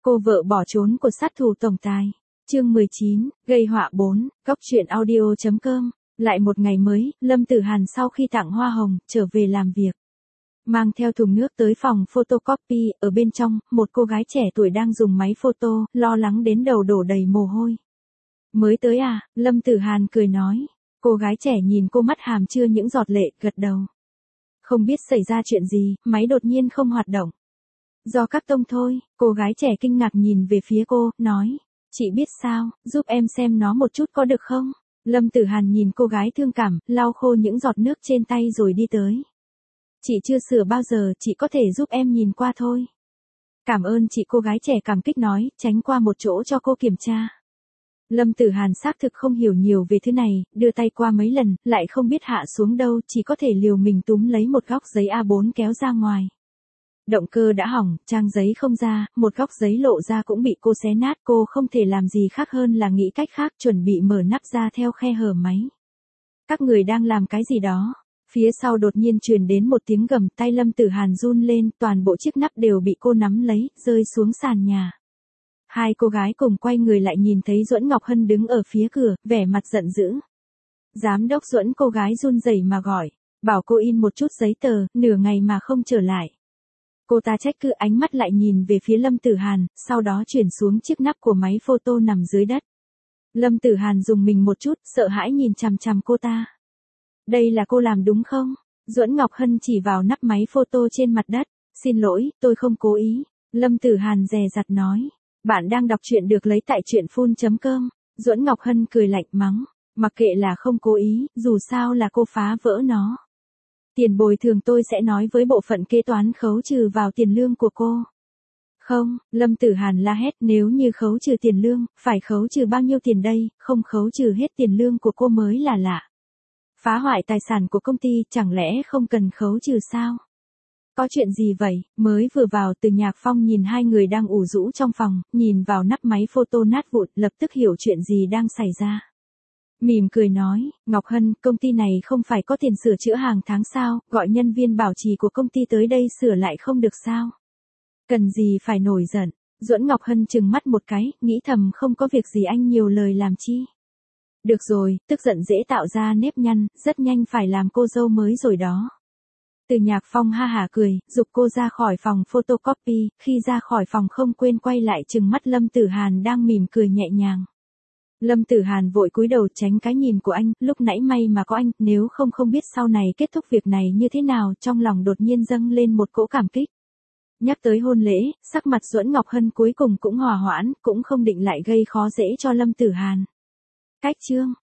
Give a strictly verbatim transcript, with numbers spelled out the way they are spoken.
Cô vợ bỏ trốn của sát thủ tổng tài. Chương mười chín, gây họa bốn, góc truyện audio chấm com. Lại một ngày mới, Lâm Tử Hàn sau khi tặng hoa hồng, trở về làm việc. Mang theo thùng nước tới phòng photocopy, ở bên trong, một cô gái trẻ tuổi đang dùng máy photo, lo lắng đến đầu đổ đầy mồ hôi. Mới tới à, Lâm Tử Hàn cười nói. Cô gái trẻ nhìn cô mắt hàm chưa những giọt lệ, gật đầu. Không biết xảy ra chuyện gì, máy đột nhiên không hoạt động. Do các tông thôi, cô gái trẻ kinh ngạc nhìn về phía cô, nói. Chị biết sao, giúp em xem nó một chút có được không? Lâm Tử Hàn nhìn cô gái thương cảm, lau khô những giọt nước trên tay rồi đi tới. Chị chưa sửa bao giờ, chị có thể giúp em nhìn qua thôi. Cảm ơn chị, cô gái trẻ cảm kích nói, tránh qua một chỗ cho cô kiểm tra. Lâm Tử Hàn xác thực không hiểu nhiều về thứ này, đưa tay qua mấy lần, lại không biết hạ xuống đâu, chỉ có thể liều mình túm lấy một góc giấy A bốn kéo ra ngoài. Động cơ đã hỏng, trang giấy không ra, một góc giấy lộ ra cũng bị cô xé nát, cô không thể làm gì khác hơn là nghĩ cách khác, chuẩn bị mở nắp ra theo khe hở máy. Các người đang làm cái gì đó? Phía sau đột nhiên truyền đến một tiếng gầm, tay Lâm Tử Hàn run lên, toàn bộ chiếc nắp đều bị cô nắm lấy, rơi xuống sàn nhà. Hai cô gái cùng quay người lại nhìn thấy Duẫn Ngọc Hân đứng ở phía cửa, vẻ mặt giận dữ. Giám đốc Duẫn, cô gái run rẩy mà gọi, bảo cô in một chút giấy tờ, nửa ngày mà không trở lại. Cô ta trách cứ, ánh mắt lại nhìn về phía Lâm Tử Hàn, sau đó chuyển xuống chiếc nắp của máy photo nằm dưới đất. Lâm Tử Hàn dùng mình một chút, sợ hãi nhìn chằm chằm cô ta. Đây là cô làm đúng không? Duẫn Ngọc Hân chỉ vào nắp máy photo trên mặt đất. Xin lỗi, tôi không cố ý. Lâm Tử Hàn dè dặt nói. Bạn đang đọc truyện được lấy tại truyện phun chấm com. Duẫn Ngọc Hân cười lạnh mắng. Mặc kệ là không cố ý, dù sao là cô phá vỡ nó. Tiền bồi thường tôi sẽ nói với bộ phận kế toán khấu trừ vào tiền lương của cô. Không, Lâm Tử Hàn la hét, nếu như khấu trừ tiền lương, phải khấu trừ bao nhiêu tiền đây, không khấu trừ hết tiền lương của cô mới là lạ. Phá hoại tài sản của công ty, chẳng lẽ không cần khấu trừ sao? Có chuyện gì vậy? Mới vừa vào, Từ Nhạc Phong nhìn hai người đang ủ rũ trong phòng, nhìn vào nắp máy photo nát vụn, lập tức hiểu chuyện gì đang xảy ra. Mỉm cười nói, Ngọc Hân, công ty này không phải có tiền sửa chữa hàng tháng sao, gọi nhân viên bảo trì của công ty tới đây sửa lại không được sao? Cần gì phải nổi giận? Duẫn Ngọc Hân trừng mắt một cái, nghĩ thầm không có việc gì anh nhiều lời làm chi. Được rồi, tức giận dễ tạo ra nếp nhăn, rất nhanh phải làm cô dâu mới rồi đó. Từ Nhạc Phong ha hả cười, giục cô ra khỏi phòng photocopy, khi ra khỏi phòng không quên quay lại trừng mắt Lâm Tử Hàn đang mỉm cười nhẹ nhàng. Lâm Tử Hàn vội cúi đầu tránh cái nhìn của anh, lúc nãy may mà có anh, nếu không không biết sau này kết thúc việc này như thế nào, trong lòng đột nhiên dâng lên một cỗ cảm kích. Nhắc tới hôn lễ, sắc mặt Duẫn Ngọc Hân cuối cùng cũng hòa hoãn, cũng không định lại gây khó dễ cho Lâm Tử Hàn. Cách chương